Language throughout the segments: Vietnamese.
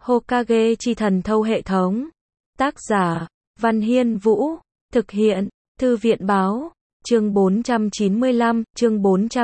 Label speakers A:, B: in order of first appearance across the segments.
A: Hokage chi thần thâu hệ thống. Tác giả, Văn Hiên Vũ. Thực hiện, Thư viện báo. Chương 495, chương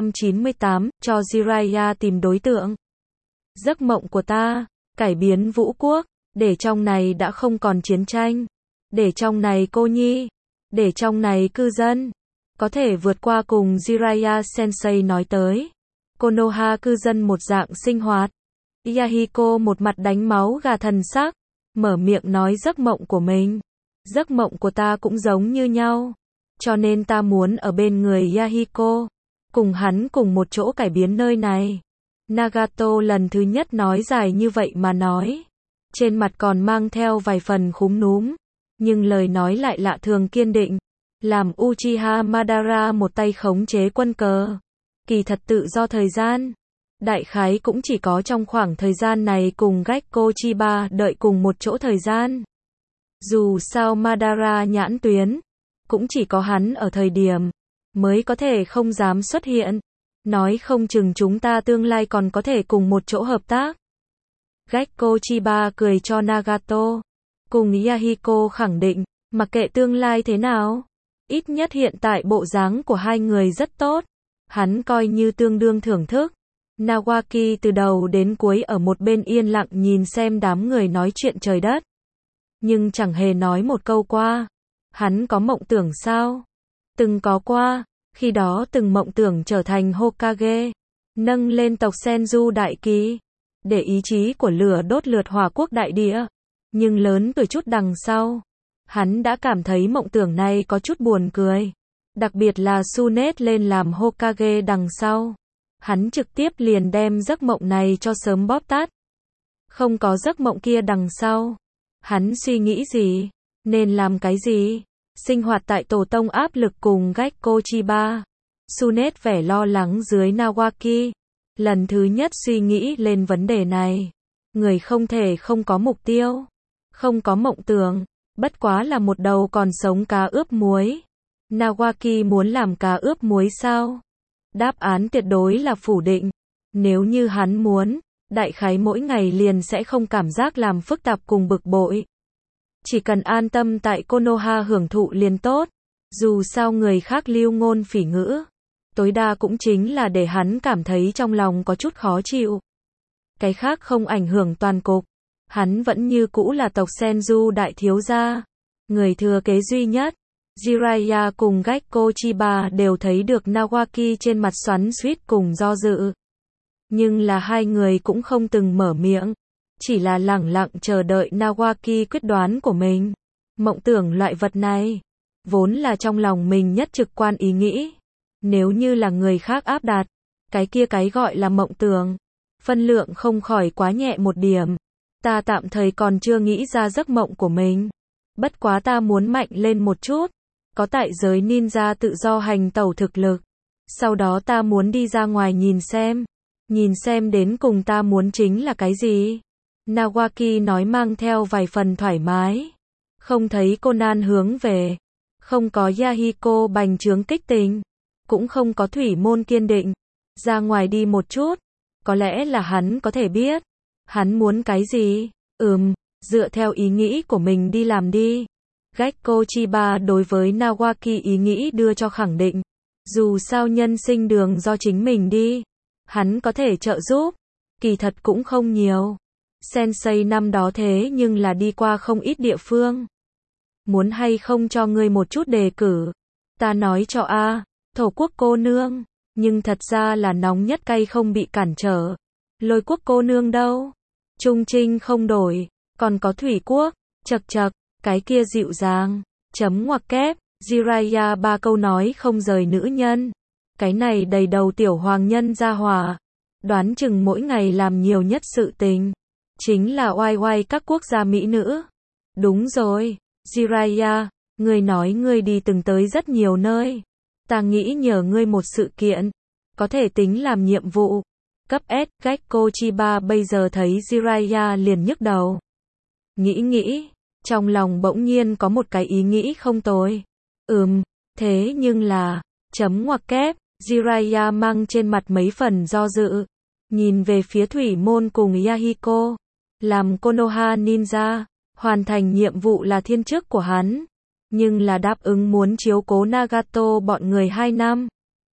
A: 498, cho Jiraiya tìm đối tượng. Giấc mộng của ta, cải biến vũ quốc, để trong này đã không còn chiến tranh, để trong này cô nhi, để trong này cư dân, có thể vượt qua cùng Jiraiya Sensei nói tới. Konoha cư dân một dạng sinh hoạt. Yahiko một mặt đánh máu gà thần sắc, mở miệng nói giấc mộng của mình. Giấc mộng của ta cũng giống như nhau, cho nên ta muốn ở bên người Yahiko, cùng hắn cùng một chỗ cải biến nơi này. Nagato lần thứ nhất nói dài như vậy mà nói, trên mặt còn mang theo vài phần khúm núm, nhưng lời nói lại lạ thường kiên định, làm Uchiha Madara một tay khống chế quân cờ. Kỳ thật tự do thời gian, đại khái cũng chỉ có trong khoảng thời gian này cùng Gekko Chiba đợi cùng một chỗ thời gian. Dù sao Madara nhãn tuyến, cũng chỉ có hắn ở thời điểm mới có thể không dám xuất hiện. Nói không chừng chúng ta tương lai còn có thể cùng một chỗ hợp tác. Gekko Chiba cười cho Nagato, cùng Yahiko khẳng định, mặc kệ tương lai thế nào, ít nhất hiện tại bộ dáng của hai người rất tốt, hắn coi như tương đương thưởng thức. Nawaki từ đầu đến cuối ở một bên yên lặng nhìn xem đám người nói chuyện trời đất, nhưng chẳng hề nói một câu qua. Hắn có mộng tưởng sao? Từng có qua, khi đó từng mộng tưởng trở thành Hokage, nâng lên tộc Senju đại kỳ, để ý chí của lửa đốt lượt hỏa quốc đại địa. Nhưng lớn tuổi chút đằng sau, hắn đã cảm thấy mộng tưởng này có chút buồn cười. Đặc biệt là Tsunade lên làm Hokage đằng sau, hắn trực tiếp liền đem giấc mộng này cho sớm bóp tát. Không có giấc mộng kia đằng sau, hắn suy nghĩ gì? Nên làm cái gì? Sinh hoạt tại tổ tông áp lực cùng Gekko Chiba. Tsunade vẻ lo lắng dưới Nawaki. Lần thứ nhất suy nghĩ lên vấn đề này. Người không thể không có mục tiêu, không có mộng tưởng, bất quá là một đầu còn sống cá ướp muối. Nawaki muốn làm cá ướp muối sao? Đáp án tuyệt đối là phủ định. Nếu như hắn muốn, đại khái mỗi ngày liền sẽ không cảm giác làm phức tạp cùng bực bội. Chỉ cần an tâm tại Konoha hưởng thụ liền tốt. Dù sao người khác lưu ngôn phỉ ngữ, tối đa cũng chính là để hắn cảm thấy trong lòng có chút khó chịu. Cái khác không ảnh hưởng toàn cục. Hắn vẫn như cũ là tộc Senju đại thiếu gia, người thừa kế duy nhất. Jiraiya cùng Gekko Chiba đều thấy được Nawaki trên mặt xoắn xuýt cùng do dự. Nhưng là hai người cũng không từng mở miệng, chỉ là lẳng lặng chờ đợi Nawaki quyết đoán của mình. Mộng tưởng loại vật này, vốn là trong lòng mình nhất trực quan ý nghĩ. Nếu như là người khác áp đặt, cái kia cái gọi là mộng tưởng, phân lượng không khỏi quá nhẹ một điểm. Ta tạm thời còn chưa nghĩ ra giấc mộng của mình. Bất quá ta muốn mạnh lên một chút, có tại giới ninja tự do hành tẩu thực lực. Sau đó ta muốn đi ra ngoài nhìn xem đến cùng ta muốn chính là cái gì. Nawaki nói mang theo vài phần thoải mái. Không thấy Conan hướng về, không có Yahiko bành trướng kích tình, cũng không có thủy môn kiên định. Ra ngoài đi một chút, có lẽ là hắn có thể biết hắn muốn cái gì. Dựa theo ý nghĩ của mình đi làm đi. Gekko Chiba đối với Nawaki ý nghĩ đưa cho khẳng định. Dù sao nhân sinh đường do chính mình đi, hắn có thể trợ giúp, kỳ thật cũng không nhiều. Sensei năm đó thế nhưng là đi qua không ít địa phương. Muốn hay không cho ngươi một chút đề cử? Ta nói cho thổ quốc cô nương, nhưng thật ra là nóng nhất cay không bị cản trở. Lôi quốc cô nương đâu? Trung trinh không đổi, còn có thủy quốc, chậc chậc, cái kia dịu dàng, chấm ngoặc kép, Jiraiya ba câu nói không rời nữ nhân. Cái này đầy đầu tiểu hoàng nhân gia hỏa, đoán chừng mỗi ngày làm nhiều nhất sự tình chính là oai oai các quốc gia mỹ nữ. Đúng rồi, Jiraiya, ngươi nói ngươi đi từng tới rất nhiều nơi. Ta nghĩ nhờ ngươi một sự kiện, có thể tính làm nhiệm vụ. Cấp S, Gekko Chiba bây giờ thấy Jiraiya liền nhức đầu. Nghĩ, trong lòng bỗng nhiên có một cái ý nghĩ không tồi. Thế nhưng là, chấm ngoặc kép, Jiraiya mang trên mặt mấy phần do dự, nhìn về phía thủy môn cùng Yahiko. làm Konoha Ninja, hoàn thành nhiệm vụ là thiên chức của hắn, nhưng là đáp ứng muốn chiếu cố Nagato bọn người 2 năm,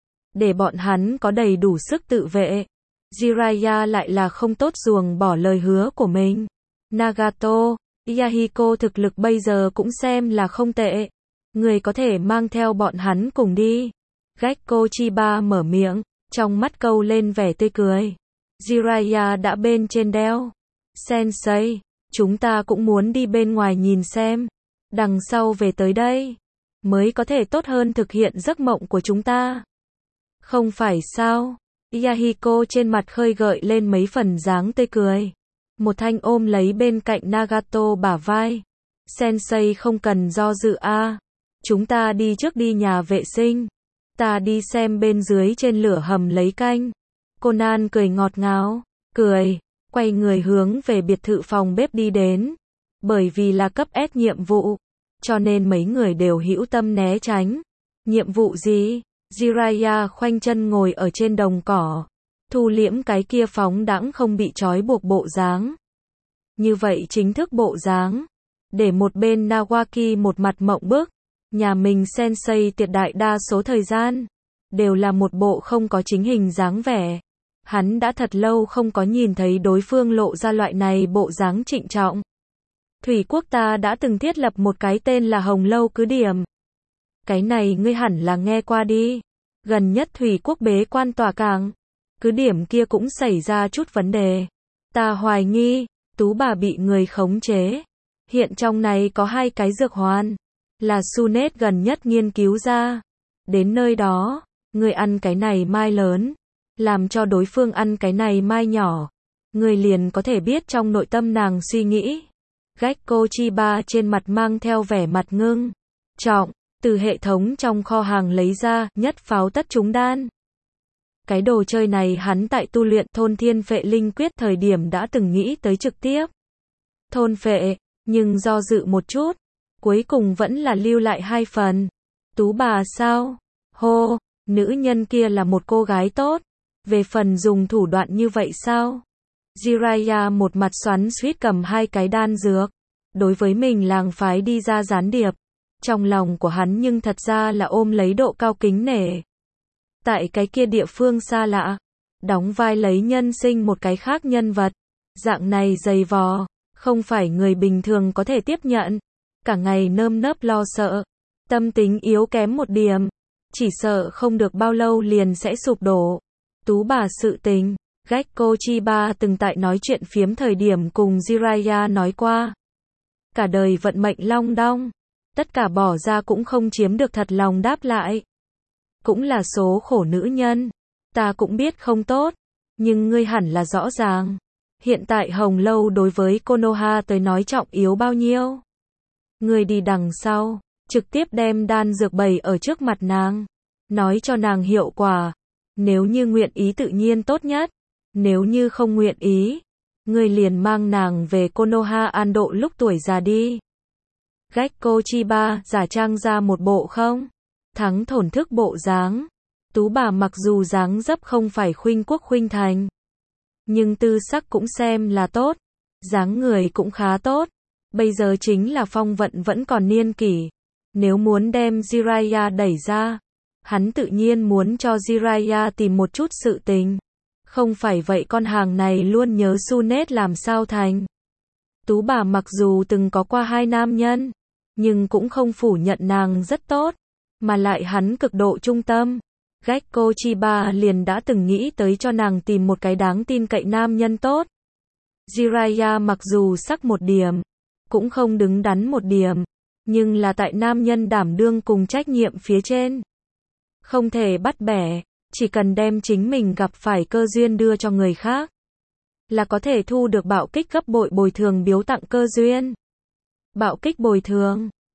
A: để bọn hắn có đầy đủ sức tự vệ. Jiraiya lại là không tốt ruồng bỏ lời hứa của mình. Nagato, Yahiko thực lực bây giờ cũng xem là không tệ. Người có thể mang theo bọn hắn cùng đi. Gekko Chiba mở miệng, trong mắt câu lên vẻ tươi cười. Jiraiya đã bên trên đeo. Sensei, chúng ta cũng muốn đi bên ngoài nhìn xem. Đằng sau về tới đây, mới có thể tốt hơn thực hiện giấc mộng của chúng ta. Không phải sao? Yahiko trên mặt khơi gợi lên mấy phần dáng tươi cười. Một thanh ôm lấy bên cạnh Nagato bả vai. Sensei không cần do dự a. Chúng ta đi trước đi nhà vệ sinh. Ta đi xem bên dưới trên lửa hầm lấy canh. Conan cười ngọt ngào, cười, quay người hướng về biệt thự phòng bếp đi đến. Bởi vì là cấp S nhiệm vụ, cho nên mấy người đều hữu tâm né tránh. Nhiệm vụ gì? Jiraiya khoanh chân ngồi ở trên đồng cỏ, thu liễm cái kia phóng đãng không bị trói buộc bộ dáng. Như vậy chính thức bộ dáng, để một bên Nawaki một mặt mộng bức. Nhà mình sensei tuyệt đại đa số thời gian, đều là một bộ không có chính hình dáng vẻ. Hắn đã thật lâu không có nhìn thấy đối phương lộ ra loại này bộ dáng trịnh trọng. Thủy quốc ta đã từng thiết lập một cái tên là Hồng Lâu cứ điểm. Cái này ngươi hẳn là nghe qua đi. Gần nhất Thủy quốc bế quan tòa cảng, cứ điểm kia cũng xảy ra chút vấn đề. Ta hoài nghi, Tú bà bị người khống chế. Hiện trong này có 2 cái dược hoàn, là Sunet gần nhất nghiên cứu ra. Đến nơi đó, ngươi ăn cái này mai lớn, làm cho đối phương ăn cái này mai nhỏ. Ngươi liền có thể biết trong nội tâm nàng suy nghĩ. Gekko Chiba trên mặt mang theo vẻ mặt ngưng trọng, từ hệ thống trong kho hàng lấy ra nhất pháo tất trúng đan. Cái đồ chơi này hắn tại tu luyện thôn thiên phệ linh quyết thời điểm đã từng nghĩ tới trực tiếp thôn phệ, nhưng do dự một chút, cuối cùng vẫn là lưu lại 2 phần. Tú bà sao? Hô, nữ nhân kia là một cô gái tốt. Về phần dùng thủ đoạn như vậy sao? Jiraiya một mặt xoắn xuýt cầm 2 cái đan dược. Đối với mình làng phái đi ra gián điệp, trong lòng của hắn nhưng thật ra là ôm lấy độ cao kính nể. Tại cái kia địa phương xa lạ, đóng vai lấy nhân sinh một cái khác nhân vật. Dạng này dày vò, không phải người bình thường có thể tiếp nhận. Cả ngày nơm nớp lo sợ, tâm tính yếu kém một điểm, chỉ sợ không được bao lâu liền sẽ sụp đổ. Tú bà sự tình, Gekko Chiba từng tại nói chuyện phiếm thời điểm cùng Jiraiya nói qua. Cả đời vận mệnh long đong, tất cả bỏ ra cũng không chiếm được thật lòng đáp lại. Cũng là số khổ nữ nhân, ta cũng biết không tốt, nhưng ngươi hẳn là rõ ràng. Hiện tại Hồng Lâu đối với Konoha tới nói trọng yếu bao nhiêu. Ngươi đi đằng sau, trực tiếp đem đan dược bày ở trước mặt nàng, nói cho nàng hiệu quả. Nếu như nguyện ý tự nhiên tốt nhất, nếu như không nguyện ý, ngươi liền mang nàng về Konoha an độ lúc tuổi già đi. Gekko Chiba giả trang ra một bộ không thắng thổn thức bộ dáng. Tú bà mặc dù dáng dấp không phải khuynh quốc khuynh thành, nhưng tư sắc cũng xem là tốt, dáng người cũng khá tốt. Bây giờ chính là phong vận vẫn còn niên kỷ. Nếu muốn đem Jiraiya đẩy ra, hắn tự nhiên muốn cho Jiraiya tìm một chút sự tình. Không phải vậy con hàng này luôn nhớ Sunet làm sao thành. Tú bà mặc dù từng có qua 2 nam nhân, nhưng cũng không phủ nhận nàng rất tốt, mà lại hắn cực độ trung tâm. Gekko Chiba liền đã từng nghĩ tới cho nàng tìm một cái đáng tin cậy nam nhân tốt. Jiraiya mặc dù sắc một điểm, cũng không đứng đắn một điểm, nhưng là tại nam nhân đảm đương cùng trách nhiệm phía trên. Không thể bắt bẻ, chỉ cần đem chính mình gặp phải cơ duyên đưa cho người khác, là có thể thu được bạo kích gấp bội bồi thường biếu tặng cơ duyên. Bạo kích bồi thường,